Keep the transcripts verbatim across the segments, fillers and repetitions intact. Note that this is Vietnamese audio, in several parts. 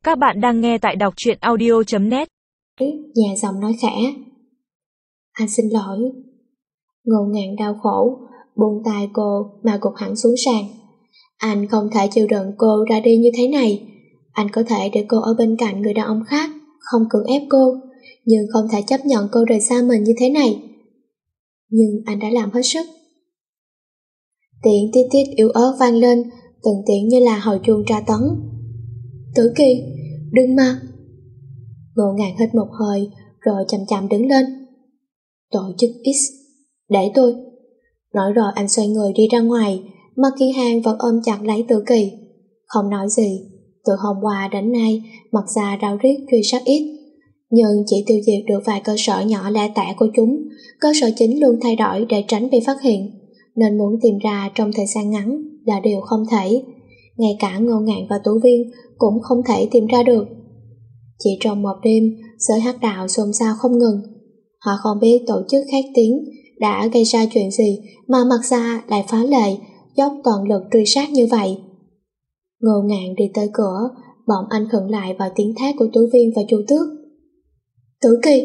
Các bạn đang nghe tại đọc truyện audio chấm net. Nhà giọng nói khẽ. Anh xin lỗi. Ngô Ngạn đau khổ, buông tay cô mà gục hẳn xuống sàn. Anh không thể chịu đựng cô ra đi như thế này. Anh có thể để cô ở bên cạnh người đàn ông khác, không cưỡng ép cô, nhưng không thể chấp nhận cô rời xa mình như thế này. Nhưng anh đã làm hết sức. Tiếng tít tít yếu ớt vang lên, từng tiếng như là hồi chuông tra tấn. Tử Kỳ, đừng mà. Ngô Ngạn hít một hơi rồi chậm chậm đứng lên. Tổ chức X, để tôi. Nói rồi anh xoay người đi ra ngoài, mà Kỳ Hàng vẫn ôm chặt lấy Tử Kỳ, không nói gì. Từ hôm qua đến nay, Mạc Gia ráo riết truy sát X, nhưng chỉ tiêu diệt được vài cơ sở nhỏ lẻ tẻ của chúng. Cơ sở chính luôn thay đổi để tránh bị phát hiện, nên muốn tìm ra trong thời gian ngắn là điều không thể. Ngay cả Ngô Ngạn và Tú Viên cũng không thể tìm ra được. Chỉ trong một đêm, giới hắc đạo xôn xao không ngừng. Họ không biết tổ chức khét tiếng đã gây ra chuyện gì mà Mạc Gia lại phá lệ, dốc toàn lực truy sát như vậy. Ngô Ngạn đi tới cửa, bỗng anh khựng lại vào tiếng thét của Tú Viên và Chu Tước. Tử Kỳ.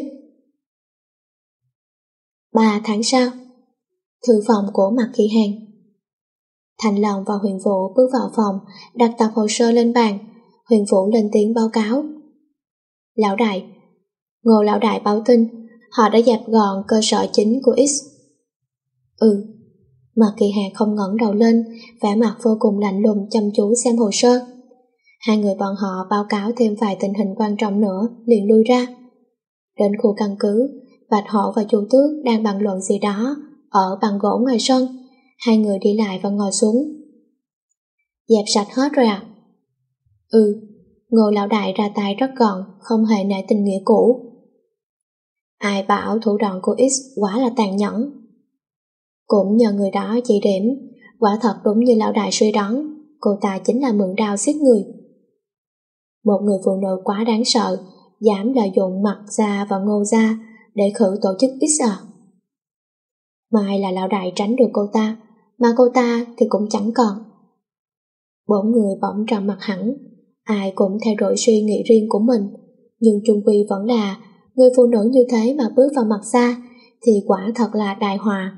Ba tháng sau, thư phòng của Mạc Kỳ Hàng. Thành Long và Huyền Vũ bước vào phòng, đặt tập hồ sơ lên bàn. Huyền Vũ lên tiếng báo cáo. Lão đại, Ngô lão đại báo tin, họ đã dẹp gọn cơ sở chính của X. Ừ. Mạc Kỳ Hàng không ngẩng đầu lên, vẻ mặt vô cùng lạnh lùng chăm chú xem hồ sơ. Hai người bọn họ báo cáo thêm vài tình hình quan trọng nữa, liền lui ra. Đến khu căn cứ, Bạch Hổ và Chu Tước đang bàn luận gì đó ở bàn gỗ ngoài sân. Hai người đi lại và ngồi xuống. Dẹp sạch hết rồi à? Ừ. Ngô lão đại ra tay rất gọn, không hề nể tình nghĩa cũ. Ai bảo thủ đoạn của X quá là tàn nhẫn. Cũng nhờ người đó chỉ điểm, quả thật đúng như lão đại suy đoán, cô ta chính là mượn đao giết người. Một người phụ nữ quá đáng sợ, dám lợi dụng Mạc Gia và Ngô Gia để khử tổ chức X à? Mai là lão đại tránh được cô ta, mà cô ta thì cũng chẳng còn. Bốn người bỗng trầm mặt hẳn, ai cũng theo đuổi suy nghĩ riêng của mình, nhưng chung quy vẫn là người phụ nữ như thế mà bước vào Mạc Gia thì quả thật là đại họa.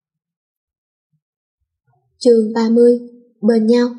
Chương ba mươi. Bên nhau.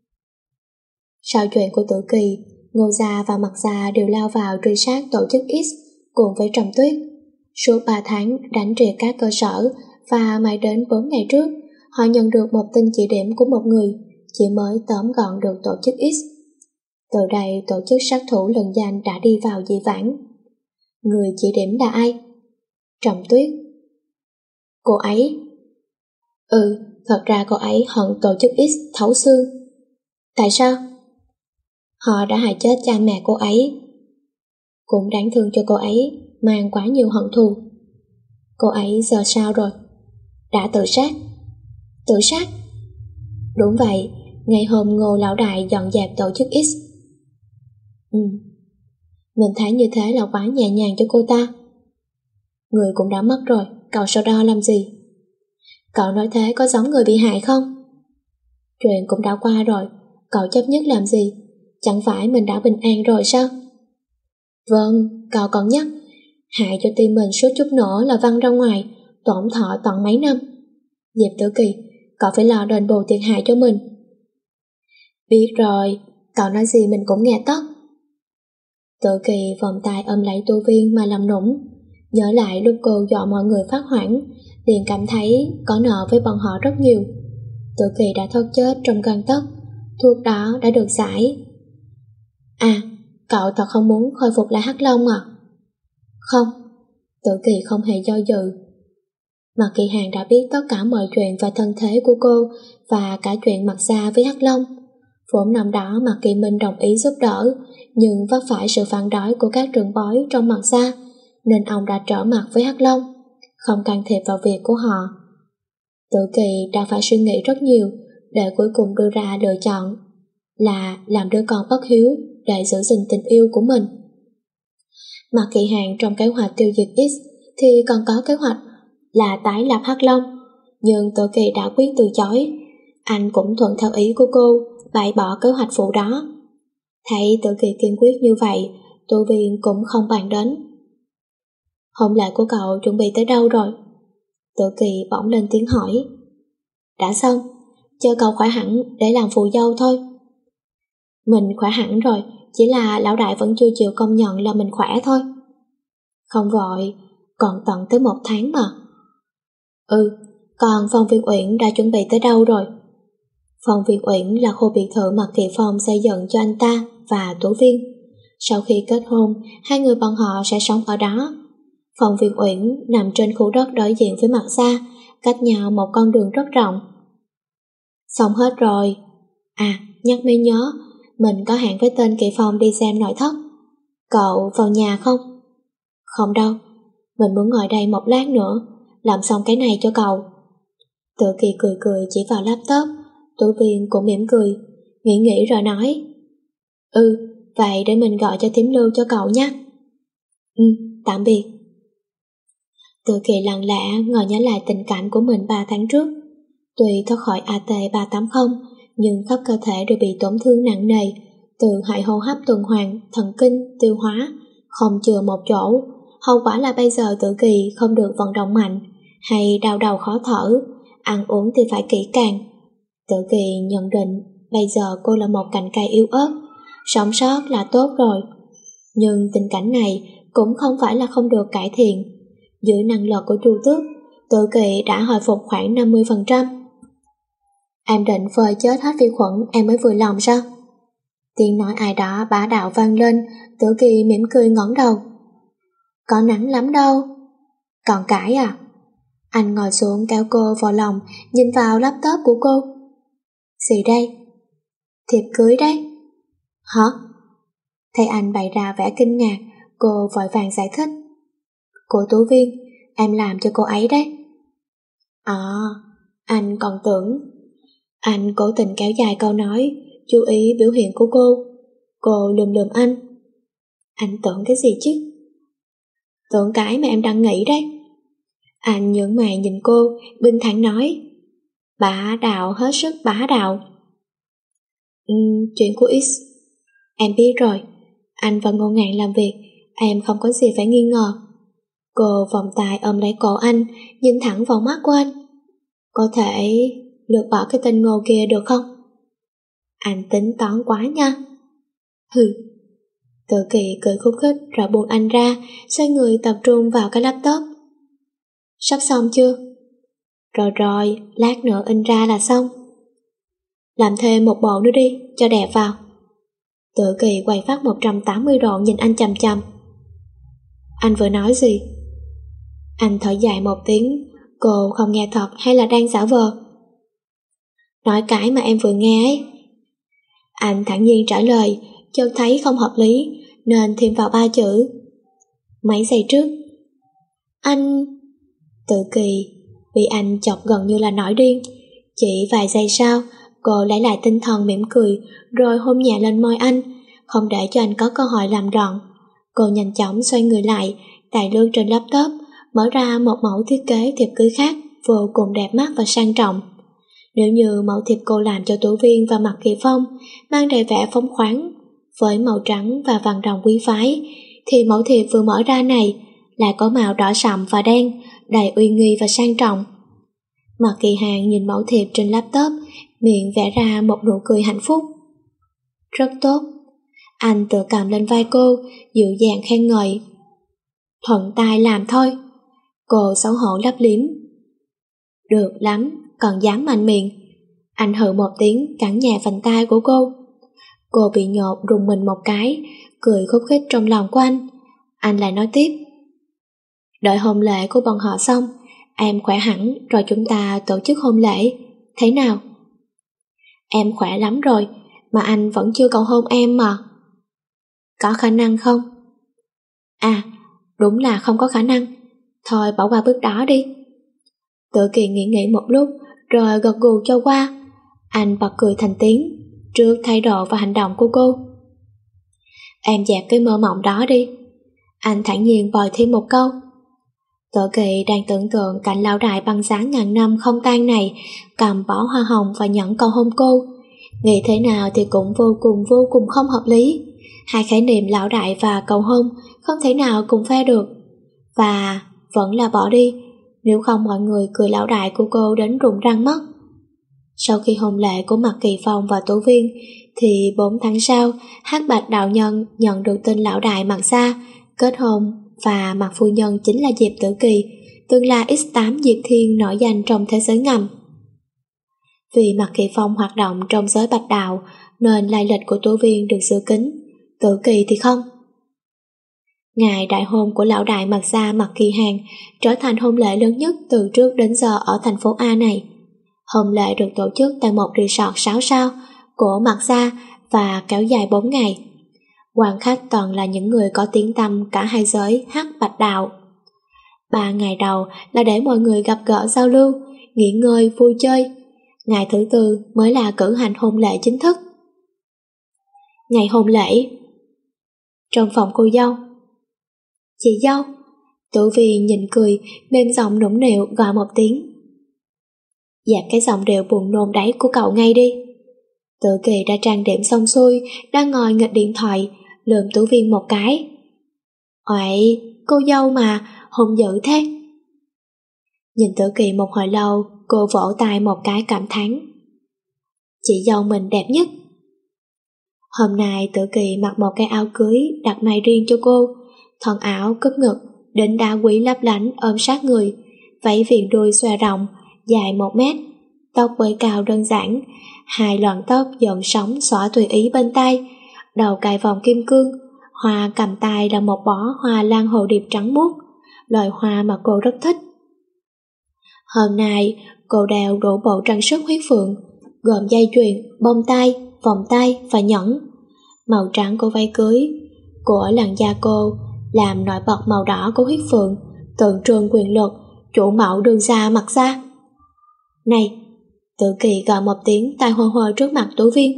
Sau chuyện của Tử Kỳ, Ngô Gia và Mạc Gia đều lao vào truy sát tổ chức X cùng với Trầm Tuyết. Suốt ba tháng đánh triệt các cơ sở, và mãi đến bốn ngày trước, họ nhận được một tin chỉ điểm của một người, chỉ mới tóm gọn được tổ chức X. Từ đây tổ chức sát thủ lừng danh đã đi vào dĩ vãng. Người chỉ điểm là ai? Trầm Tuyết. Cô ấy? Ừ, thật ra cô ấy hận tổ chức X thấu xương. Tại sao? Họ đã hại chết cha mẹ cô ấy. Cũng đáng thương cho cô ấy, mang quá nhiều hận thù. Cô ấy giờ sao rồi? Đã tự sát. Tự sát? Đúng vậy, ngày hôm Ngô lão đại dọn dẹp tổ chức X. Ừ, mình thấy như thế là quá nhẹ nhàng cho cô ta. Người cũng đã mất rồi, cậu sau đó làm gì? Cậu nói thế có giống người bị hại không? Chuyện cũng đã qua rồi, cậu chấp nhất làm gì? Chẳng phải mình đã bình an rồi sao? Vâng, cậu còn nhắc, hại cho tim mình suốt chút nữa là văng ra ngoài, tổn thọ tận mấy năm. Diệp Tử Kỳ, cậu phải lo đền bù thiệt hại cho mình. Biết rồi, cậu nói gì mình cũng nghe tất. Tử Kỳ vòng tay ôm lấy Tu Viên mà làm nũng, nhớ lại lúc cô dọa mọi người phát hoảng, liền cảm thấy có nợ với bọn họ rất nhiều. Tử Kỳ đã thoát chết trong gang tấc, thuốc đó đã được giải. À, cậu thật không muốn khôi phục lại Hắc Long à? Không. Tử Kỳ không hề do dự. Mạc Kỳ Hàng đã biết tất cả mọi chuyện về thân thế của cô và cả chuyện Mạc Gia với Hắc Long. Vốn năm đó Mạc Kỳ Minh đồng ý giúp đỡ, nhưng vấp phải sự phản đối của các trưởng bối trong Mạc Gia, nên ông đã trở mặt với Hắc Long, không can thiệp vào việc của họ. Tử Kỳ đã phải suy nghĩ rất nhiều để cuối cùng đưa ra lựa chọn là làm đứa con bất hiếu để giữ gìn tình yêu của mình. Mạc Kỳ Hàng trong kế hoạch tiêu diệt X thì còn có kế hoạch là tái lập Hắc Long, nhưng Tử Kỳ đã quyết từ chối. Anh cũng thuận theo ý của cô, bãi bỏ kế hoạch phụ đó. Thấy Tử Kỳ kiên quyết như vậy, Tô Viên cũng không bàn đến. Hôn lễ của cậu chuẩn bị tới đâu rồi? Tử Kỳ bỗng lên tiếng hỏi. Đã xong, chờ cậu khỏe hẳn để làm phù dâu thôi. Mình khỏe hẳn rồi, chỉ là lão đại vẫn chưa chịu công nhận là mình khỏe thôi. Không vội, còn tận tới một tháng mà. Ừ, còn Phong Viên Uyển đã chuẩn bị tới đâu rồi? Phong Viên Uyển là khu biệt thự Mạc Kỳ Phong xây dựng cho anh ta và Tố Viên. Sau khi kết hôn, hai người bọn họ sẽ sống ở đó. Phong Viên Uyển nằm trên khu đất đối diện với Mạc Gia, cách nhau một con đường rất rộng. Xong hết rồi. À, nhắc mới nhớ, mình có hẹn với tên Kỳ Phong đi xem nội thất. Cậu vào nhà không? Không đâu, mình muốn ngồi đây một lát nữa, làm xong cái này cho cậu. Tự Kỳ cười cười chỉ vào laptop. Tố Viên cũng mỉm cười, nghĩ nghĩ rồi nói. Ừ, vậy để mình gọi cho thím Lưu cho cậu nhé. Ừ, tạm biệt. Tự Kỳ lặng lẽ ngồi nhớ lại tình cảnh của mình ba tháng trước. Tuy thoát khỏi a tê ba tám không, nhưng khắp cơ thể đều bị tổn thương nặng nề, từ hệ hô hấp tuần hoàn, thần kinh, tiêu hóa, không chừa một chỗ. Hậu quả là bây giờ Tự Kỳ không được vận động mạnh, hay đau đầu khó thở, ăn uống thì phải kỹ càng. Tự Kỳ nhận định bây giờ cô là một cành cây yếu ớt, sống sót là tốt rồi. Nhưng tình cảnh này cũng không phải là không được cải thiện. Dưới năng lực của Chu Tước, Tự Kỳ đã hồi phục khoảng năm mươi phần trăm. Em định phơi chết hết vi khuẩn em mới vừa lòng sao? Tiếng nói ai đó bá đạo vang lên. Tự Kỳ mỉm cười ngẩng đầu. Có nắng lắm đâu. Còn cãi à? Anh ngồi xuống kéo cô vào lòng, nhìn vào laptop của cô. Gì đây? Thiệp cưới đấy. Hả? Thấy anh bày ra vẻ kinh ngạc, cô vội vàng giải thích. Cô Tú Viên, em làm cho cô ấy đấy. À, anh còn tưởng. Anh cố tình kéo dài câu nói, chú ý biểu hiện của cô. Cô lườm lườm anh. Anh tưởng cái gì chứ? Tưởng cái mà em đang nghĩ đấy. Anh nhướng mày nhìn cô, bình thản nói. Bá đạo, hết sức bá đạo. Ừ, chuyện của X. Em biết rồi, anh và Ngô Ngạn làm việc, em không có gì phải nghi ngờ. Cô vòng tay ôm lấy cổ anh, nhìn thẳng vào mắt của anh. Có thể lược bỏ cái tên Ngô kia được không? Anh tính toán quá nha. Hừ. Tự Kỳ cười khúc khích rồi buông anh ra, xoay người tập trung vào cái laptop. Sắp xong chưa? Rồi rồi, lát nữa in ra là xong. Làm thêm một bộ nữa đi, cho đẹp vào. Tự Kỳ quay phát một trăm tám mươi độ nhìn anh chằm chằm. Anh vừa nói gì? Anh thở dài một tiếng. Cô không nghe thật hay là đang giả vờ? Nói cái mà em vừa nghe ấy. Anh thản nhiên trả lời, chợt thấy không hợp lý nên thêm vào ba chữ. Mấy giây trước. Anh... Tự Kỳ bị anh chọc gần như là nổi điên. Chỉ vài giây sau, cô lấy lại tinh thần mỉm cười rồi hôn nhẹ lên môi anh, không để cho anh có cơ hội làm rọn. Cô nhanh chóng xoay người lại, tài lướt trên laptop, mở ra một mẫu thiết kế thiệp cưới khác vô cùng đẹp mắt và sang trọng. Nếu như mẫu thiệp cô làm cho Tố Viên và Mạc Kỳ Phong mang đầy vẻ phóng khoáng với màu trắng và vàng ròng quý phái, thì mẫu thiệp vừa mở ra này lại có màu đỏ sậm và đen, đầy uy nghi và sang trọng. Mạc Kỳ Hàng nhìn mẫu thiệp trên laptop, miệng vẽ ra một nụ cười hạnh phúc. Rất tốt. Anh tự cầm lên vai cô, dịu dàng khen ngợi. Thuận tay làm thôi. Cô xấu hổ lấp liếm. Được lắm, còn dám mạnh miệng. Anh hừ một tiếng cắn nhẹ vành tai của cô. Cô bị nhột rùng mình một cái, cười khúc khích trong lòng của anh. Anh lại nói tiếp. Đợi hôn lễ của bọn họ xong, em khỏe hẳn rồi chúng ta tổ chức hôn lễ. Thế nào? Em khỏe lắm rồi, mà anh vẫn chưa cầu hôn em mà. Có khả năng không? À, đúng là không có khả năng. Thôi bỏ qua bước đó đi. Tự Kỳ nghĩ nghĩ một lúc rồi gật gù cho qua. Anh bật cười thành tiếng trước thái độ và hành động của cô. Em dẹp cái mơ mộng đó đi. Anh thản nhiên bồi thêm một câu. Tự Kỳ đang tưởng tượng cảnh lão đại băng dáng ngàn năm không tan này cầm bó hoa hồng và nhẫn cầu hôn cô, nghĩ thế nào thì cũng vô cùng vô cùng không hợp lý. Hai khái niệm lão đại và cầu hôn không thể nào cùng phe được. Và vẫn là bỏ đi, nếu không mọi người cười lão đại của cô đến rụng răng mất. Sau khi hôn lễ của Mạc Kỳ Phong và Tố Viên, thì bốn tháng sau, Hắc Bạch đạo nhân nhận được tin lão đại Mạc gia kết hôn, và Mạc phu nhân chính là Diệp Tử Kỳ, tương lai ích tám Diệt Thiên nổi danh trong thế giới ngầm. Vì Mạc Kỳ Phong hoạt động trong giới bạch đạo, nên lai lịch của Tố Viên được giữ kín, Tử Kỳ thì không. Ngày đại hôn của lão đại Mạc gia Mạc Kỳ Hàng trở thành hôn lễ lớn nhất từ trước đến giờ ở thành phố A này. Hôn lễ được tổ chức tại một resort sáu sao của Mạc gia và kéo dài bốn ngày. Quan khách toàn là những người có tiếng tăm cả hai giới hắc bạch đạo. Ba ngày đầu là để mọi người gặp gỡ giao lưu, nghỉ ngơi, vui chơi. Ngày thứ tư mới là cử hành hôn lễ chính thức. Ngày hôn lễ. Trong phòng cô dâu. Chị dâu. Tử Vi nhìn cười, mềm giọng nũng nịu gọi một tiếng. Dẹp cái giọng điệu buồn nôn đáy của cậu ngay đi. Tử Kỳ đã trang điểm xong xuôi, đang ngồi nghịch điện thoại, lườm Tử Viên một cái. Uậy, cô dâu mà, hôn dữ thế. Nhìn Tử Kỳ một hồi lâu, cô vỗ tay một cái cảm thán. Chị dâu mình đẹp nhất. Hôm nay Tử Kỳ mặc một cái áo cưới đặt may riêng cho cô, thân áo cúp ngực, đỉnh đá quý lấp lánh ôm sát người, váy viền đuôi xòe rộng, dài một mét, tóc bới cao đơn giản, hai lọn tóc dọn sóng xõa tùy ý bên tay, đầu cài vòng kim cương, hoa cầm tay là một bó hoa lan hồ điệp trắng muốt, loại hoa mà cô rất thích. Hôm nay cô đeo đủ bộ trang sức huyết phượng, gồm dây chuyền, bông tai, vòng tay và nhẫn. Màu trắng của váy cưới của làn da cô làm nổi bật màu đỏ của huyết phượng, tượng trưng quyền lực, chủ mẫu đường xa Mạc gia. Này, Tử Kỳ gọi một tiếng tai hô hô trước mặt Tố Viên.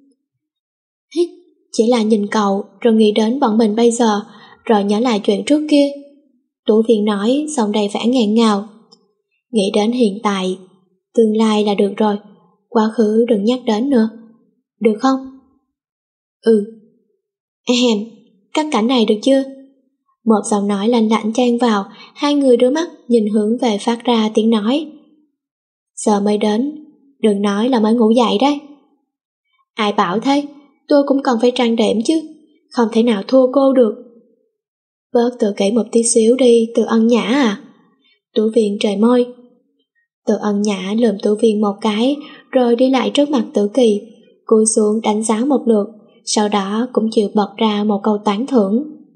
Hít, chỉ là nhìn cậu rồi nghĩ đến bọn mình bây giờ, rồi nhớ lại chuyện trước kia. Tố Viên nói giọng đầy vẻ nghẹn ngào. Nghĩ đến hiện tại, tương lai là được rồi, quá khứ đừng nhắc đến nữa, được không? Ừ. Ehem, cắt cảnh này được chưa? Một giọng nói lạnh lạnh chen vào, hai người đưa mắt nhìn hướng về phát ra tiếng nói. Giờ mới đến, đừng nói là mới ngủ dậy đấy. Ai bảo thế, tôi cũng cần phải trang điểm chứ, không thể nào thua cô được. Bớt tự kỷ một tí xíu đi, Từ Ân Nhã à. Tú Viên trời môi. Từ Ân Nhã lườm Tú Viên một cái, rồi đi lại trước mặt Tử Kỳ, cúi xuống đánh giá một lượt, sau đó cũng chịu bật ra một câu tán thưởng.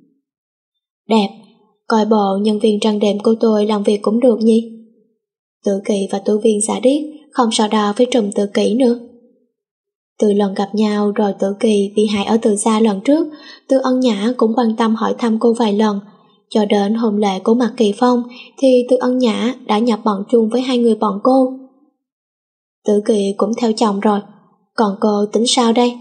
Đẹp, coi bộ nhân viên trang điểm của tôi làm việc cũng được nhỉ. Tử Kỳ và Tú Viên xả điếc, không so đo với Trùm Tử Kỷ nữa. Từ lần gặp nhau rồi Tử Kỳ bị hại ở Từ Gia lần trước, Từ Ân Nhã cũng quan tâm hỏi thăm cô vài lần. Cho đến hôn lễ của Mạc Kỳ Phong thì Từ Ân Nhã đã nhập bọn chung với hai người bọn cô. Tử Kỳ cũng theo chồng rồi, còn cô tính sao đây?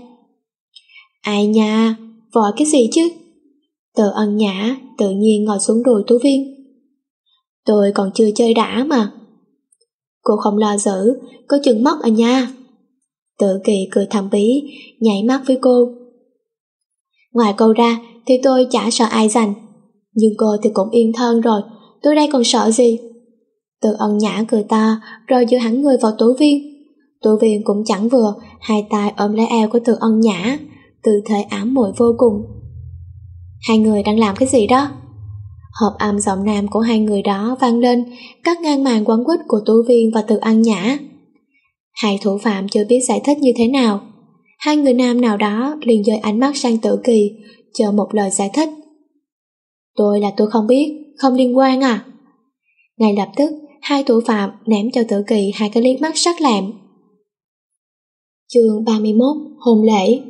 Ai nha, vội cái gì chứ? Từ Ân Nhã tự nhiên ngồi xuống đùi Tú Viên. Tôi còn chưa chơi đã mà. Cô không lo giữ, có chừng mất à nha. Tử Kỳ cười thầm bí, nhảy mắt với cô. Ngoài cô ra thì tôi chả sợ ai giành, nhưng cô thì cũng yên thân rồi, tôi đây còn sợ gì. Từ Ân Nhã cười to, rồi dựa hẳn người vào Tú Viên. Tú Viên cũng chẳng vừa, hai tay ôm lấy eo của Từ Ân Nhã, tư thế ám muội vô cùng. Hai người đang làm cái gì đó? Hợp âm giọng nam của hai người đó vang lên, cắt ngang màn quấn quýt của Tú Viên và Từ Ân Nhã. Hai thủ phạm chưa biết giải thích như thế nào. Hai người nam nào đó liền dời ánh mắt sang Tử Kỳ, chờ một lời giải thích. Tôi là tôi không biết, không liên quan à. Ngay lập tức, hai thủ phạm ném cho Tử Kỳ hai cái liếc mắt sắc lẹm. Chương ba mươi mốt, hôn lễ.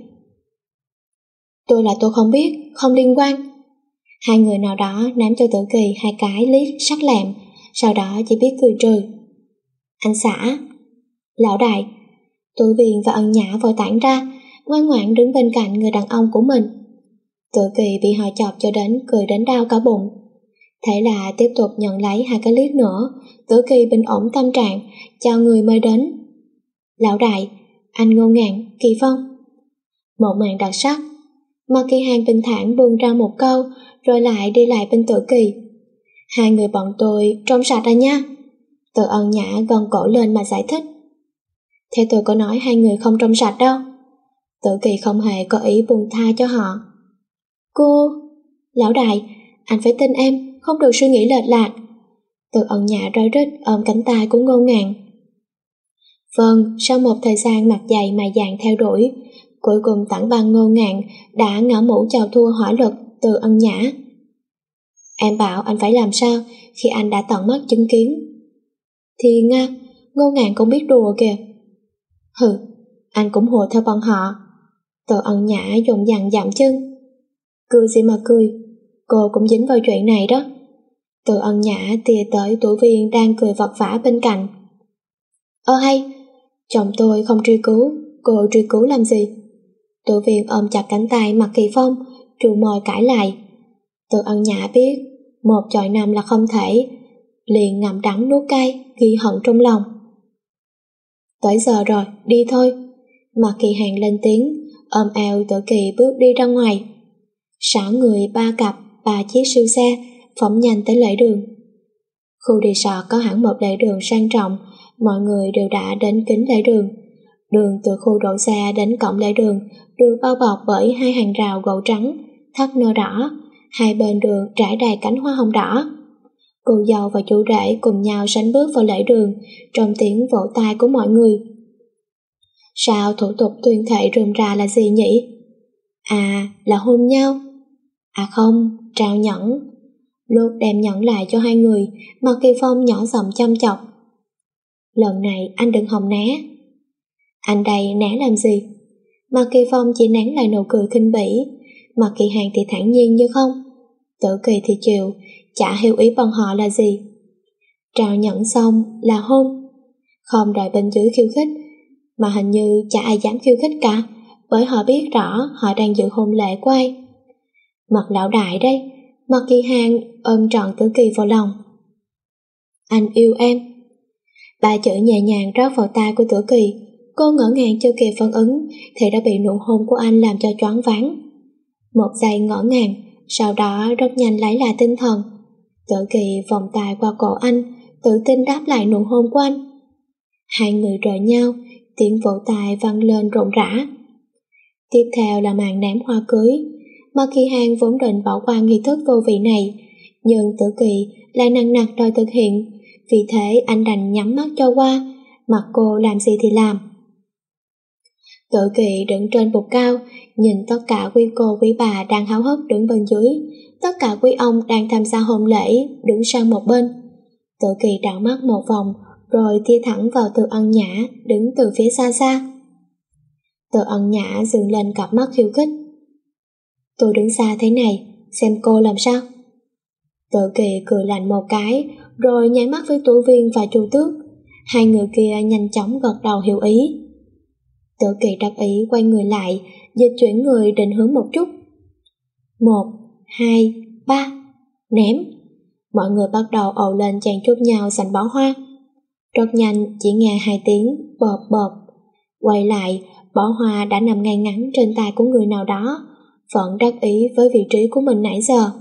Tôi là tôi không biết, không liên quan. Hai người nào đó ném cho Tử Kỳ hai cái liếc sắc lẹm, sau đó chỉ biết cười trừ. Anh xã. Lão đại. Tú Viên và Ân Nhã vội tản ra, ngoan ngoãn đứng bên cạnh người đàn ông của mình. Tử Kỳ bị họ chọc cho đến cười đến đau cả bụng. Thế là tiếp tục nhận lấy hai cái liếc nữa. Tử Kỳ bình ổn tâm trạng, chào người mới đến. Lão đại, anh ngô ngạn, Kỳ Phong. Một màn đặc sắc. Mạc Kỳ Hàng bình thản buông ra một câu, rồi lại đi lại bên Tử Kỳ. Hai người bọn tôi trong sạch rồi nha. Tự Ân Nhã gân cổ lên mà giải thích. Thế tôi có nói hai người không trong sạch đâu. Tử Kỳ không hề có ý buông tha cho họ. Cô... Lão đại, anh phải tin em, không được suy nghĩ lệch lạc. Tự Ân Nhã rối rít ôm cánh tay của Ngô Ngạn. Vâng, sau một thời gian mặt dày mày dạn theo đuổi, cuối cùng tảng băng Ngô Ngạn đã ngã mũ chào thua hỏa lực Từ Ân Nhã. Em bảo anh phải làm sao khi anh đã tận mắt chứng kiến. Thì Nga, Ngô Ngạn cũng biết đùa kìa. Hừ, anh cũng hùa theo bọn họ. Từ Ân Nhã dùng dằn dặm chân. Cười gì mà cười, cô cũng dính vào chuyện này đó. Từ Ân Nhã tia tới Tủ Viên đang cười vật vã bên cạnh. Ơ hay, chồng tôi không truy cứu, cô truy cứu làm gì? Tủ Viên ôm chặt cánh tay Mạc Kỳ Phong, trù môi cãi lại. Từ Ân Nhã biết một chọi năm là không thể, liền ngậm đắng nuốt cay, ghi hận trong lòng. Tới giờ rồi, đi thôi. Mạc Kỳ Hàng lên tiếng, ôm eo Tử Kỳ bước đi ra ngoài. Sáu người ba cặp, ba chiếc siêu xe phóng nhanh tới lễ đường. Khu resort có hẳn một lễ đường sang trọng, mọi người đều đã đến kính lễ đường. Đường từ khu đỗ xe đến cổng lễ đường được bao bọc bởi hai hàng rào gỗ trắng, thắt nơ đỏ, hai bên đường trải đầy cánh hoa hồng đỏ. Cô dâu và chú rể cùng nhau sánh bước vào lễ đường trong tiếng vỗ tay của mọi người. Sao thủ tục tuyên thệ rườm rà là gì nhỉ? À, là hôn nhau. À không, trao nhẫn. Lúc đem nhẫn lại cho hai người, Mạc Kỳ Phong nhỏ giọng chăm chọc. Lần này anh đừng hòng né. Anh đây né làm gì? Mạc Kỳ Phong chỉ nén lại nụ cười khinh bỉ. Mạc Kỳ Hàng thì thản nhiên như không. Tử Kỳ thì chịu, chả hiểu ý bọn họ là gì. Trao nhẫn xong là hôn. Không đợi bên dưới khiêu khích, mà hình như chả ai dám khiêu khích cả, bởi họ biết rõ họ đang dự hôn lễ của ai. Mặt lão đại đây. Mạc Kỳ Hàng ôm trọn Tử Kỳ vào lòng. Anh yêu em. Ba chữ nhẹ nhàng rót vào tai của Tử Kỳ. Cô ngỡ ngàng chưa kịp phản ứng thì đã bị nụ hôn của anh làm cho choáng váng. Một giây ngỡ ngàng, sau đó rất nhanh lấy lại tinh thần. Tử Kỳ vòng tay qua cổ anh, tự tin đáp lại nụ hôn của anh. Hai người rời nhau, tiếng vỗ tay vang lên rộn rã. Tiếp theo là màn ném hoa cưới. Mạc Kỳ Hàng vốn định bỏ qua nghi thức vô vị này, nhưng Tử Kỳ lại nặng nặc đòi thực hiện, vì thế anh đành nhắm mắt cho qua, mặc cô làm gì thì làm. Tử Kỳ đứng trên bục cao, nhìn tất cả quý cô quý bà đang háo hức đứng bên dưới, tất cả quý ông đang tham gia hôn lễ đứng sang một bên. Tử Kỳ đảo mắt một vòng, rồi tia thẳng vào Từ Ân Nhã đứng từ phía xa xa. Từ Ân Nhã dừng lên cặp mắt khiêu khích. Tôi đứng xa thế này, xem cô làm sao. Tử Kỳ cười lạnh một cái, rồi nháy mắt với Tủ Viên và Chu Tước. Hai người kia nhanh chóng gật đầu hiểu ý. Tử Kỳ đắc ý quay người lại, dịch chuyển người định hướng một chút. Một, hai, ba, ném. Mọi người bắt đầu ồ lên chàng chúc nhau giành bó hoa. Rất nhanh chỉ nghe hai tiếng bợp bợp. Quay lại, bó hoa đã nằm ngay ngắn trên tay của người nào đó, vẫn đắc ý với vị trí của mình nãy giờ.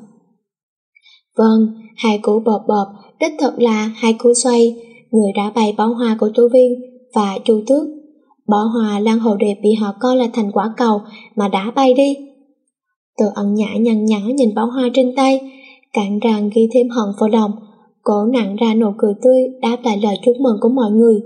Vâng, hai cú bợp bợp đích thực là hai cú xoay, người đã bay bó hoa của Tủ Viên và Chu Tước. Bó hoa lan hồ điệp bị họ coi là thành quả cầu mà đã bay đi. Từ Ân Nhã nhăn nhó nhìn bó hoa trên tay, cạn rằng ghi thêm hận vào lòng, cố nặn ra nụ cười tươi đáp lại lời chúc mừng của mọi người.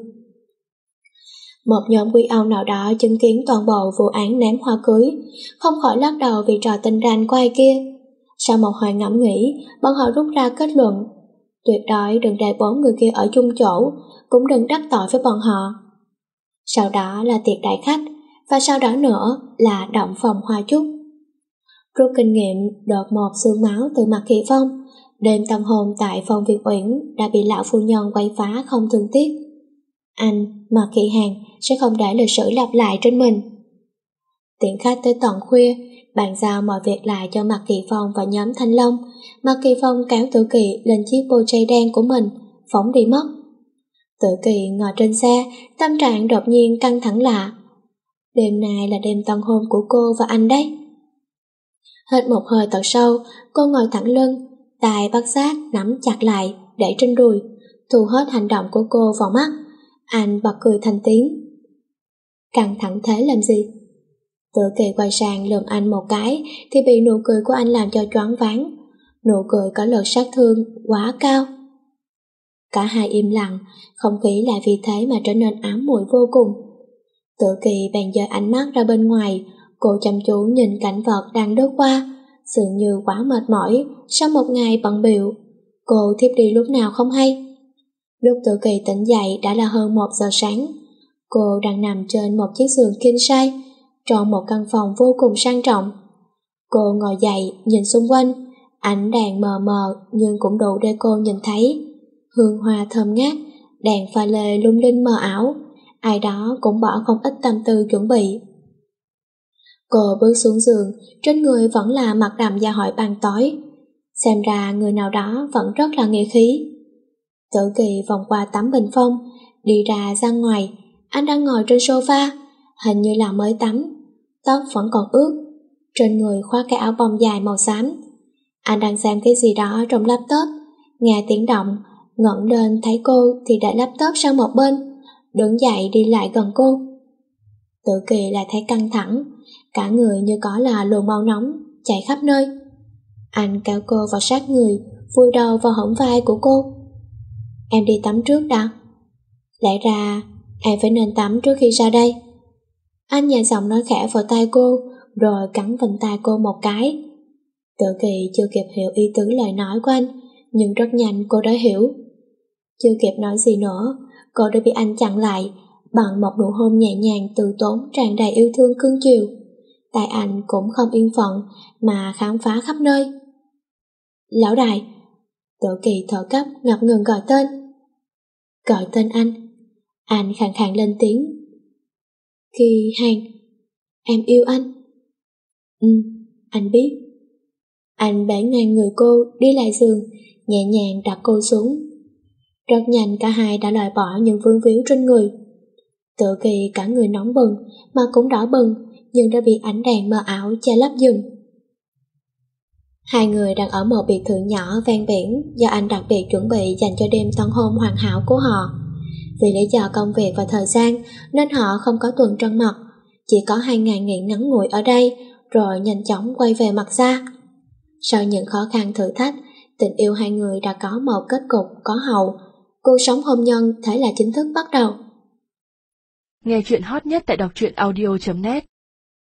Một nhóm quý ông nào đó chứng kiến toàn bộ vụ án ném hoa cưới, không khỏi lắc đầu vì trò tinh ranh của ai kia. Sau một hồi ngẫm nghĩ, bọn họ rút ra kết luận, tuyệt đối đừng để bốn người kia ở chung chỗ, cũng đừng đắc tội với bọn họ. Sau đó là tiệc đại khách, và sau đó nữa là động phòng hoa chúc. Rút kinh nghiệm đợt một xương máu từ Mạc Kỳ Phong, đêm tân hôn tại phòng Việt Uyển đã bị lão phu nhân quay phá không thương tiếc. Anh, Mạc Kỳ Hàng sẽ không để lịch sử lặp lại trên mình. Tiễn khách tới tận khuya, bàn giao mọi việc lại cho Mạc Kỳ Phong và nhóm Thanh Long. Mạc Kỳ Phong kéo Tử Kỳ lên chiếc Porsche đen của mình, phóng đi mất. Tử Kỳ ngồi trên xe, tâm trạng đột nhiên căng thẳng lạ, Đêm nay là đêm tân hôn của cô và anh đấy. Hít một hơi thật sâu, cô ngồi thẳng lưng, tay bắt giác nắm chặt lại, để trên đùi, thu hết hành động của cô vào mắt. Anh bật cười thành tiếng. Căng thẳng thế làm gì? Tự Kỳ quay sang lườm anh một cái thì bị nụ cười của anh làm cho choáng váng. Nụ cười có lực sát thương quá cao. Cả hai im lặng, không khí lại vì thế mà trở nên ám muội vô cùng. Tự Kỳ bèn dời ánh mắt ra bên ngoài, cô chăm chú nhìn cảnh vật đang lướt qua, dường như quá mệt mỏi sau một ngày bận bịu. Cô thiếp đi lúc nào không hay. Lúc Tự Kỳ tỉnh dậy đã là hơn một giờ sáng. Cô đang nằm trên một chiếc giường king size trong một căn phòng vô cùng sang trọng. Cô ngồi dậy nhìn xung quanh, ánh đèn mờ mờ nhưng cũng đủ để cô nhìn thấy. Hương hoa thơm ngát, đèn pha lê lung linh mờ ảo, ai đó cũng bỏ không ít tâm tư chuẩn bị. Cô bước xuống giường, trên người vẫn là mặt đầm da hỏi ban tối. Xem ra người nào đó vẫn rất là nghĩa khí. Tự Kỳ vòng qua tấm bình phong, đi ra ra ngoài. Anh đang ngồi trên sofa, hình như là mới tắm, tóc vẫn còn ướt, trên người khoác cái áo bông dài màu xám. Anh đang xem cái gì đó trong laptop, nghe tiếng động, ngẩng lên thấy cô thì để laptop sang một bên, đứng dậy đi lại gần cô. Tự Kỳ lại thấy căng thẳng, cả người như có là luồng máu nóng chảy khắp nơi. Anh kéo cô vào sát người, vùi đầu vào hõm vai của cô. Em đi tắm trước đã. Lẽ ra em phải nên tắm trước khi ra đây. Anh nhẹ giọng nói khẽ vào tai cô, rồi cắn vành tai cô một cái. Tự Kỳ chưa kịp hiểu ý tứ lời nói của anh, nhưng rất nhanh cô đã hiểu. Chưa kịp nói gì nữa, cô đã bị anh chặn lại bằng một nụ hôn nhẹ nhàng từ tốn tràn đầy yêu thương cưng chiều. Tay anh cũng không yên phận mà khám phá khắp nơi. Lão đại. Tự Kỳ thở gấp ngập ngừng gọi tên. Gọi tên anh. Anh khàn khàn lên tiếng. Kỳ Hàn, em yêu anh. Ừ, anh biết. Anh bế ngang người cô đi lại giường, nhẹ nhàng đặt cô xuống. Rất nhanh cả hai đã loại bỏ những vương víu trên người. Tự Kỳ cả người nóng bừng mà cũng đỏ bừng, nhưng đã bị ánh đèn mờ ảo che lấp dùm. Hai người đang ở một biệt thự nhỏ ven biển do anh đặc biệt chuẩn bị dành cho đêm tân hôn hoàn hảo của họ. Vì lý do công việc và thời gian nên họ không có tuần trăng mật, chỉ có hai ngày nghỉ ngắn ngủi ở đây rồi nhanh chóng quay về mặt ra. Sau những khó khăn thử thách, tình yêu hai người đã có một kết cục có hậu. Cuộc sống hôn nhân thế là chính thức bắt đầu. Nghe chuyện hot nhất tại đọc truyện audio chấm net.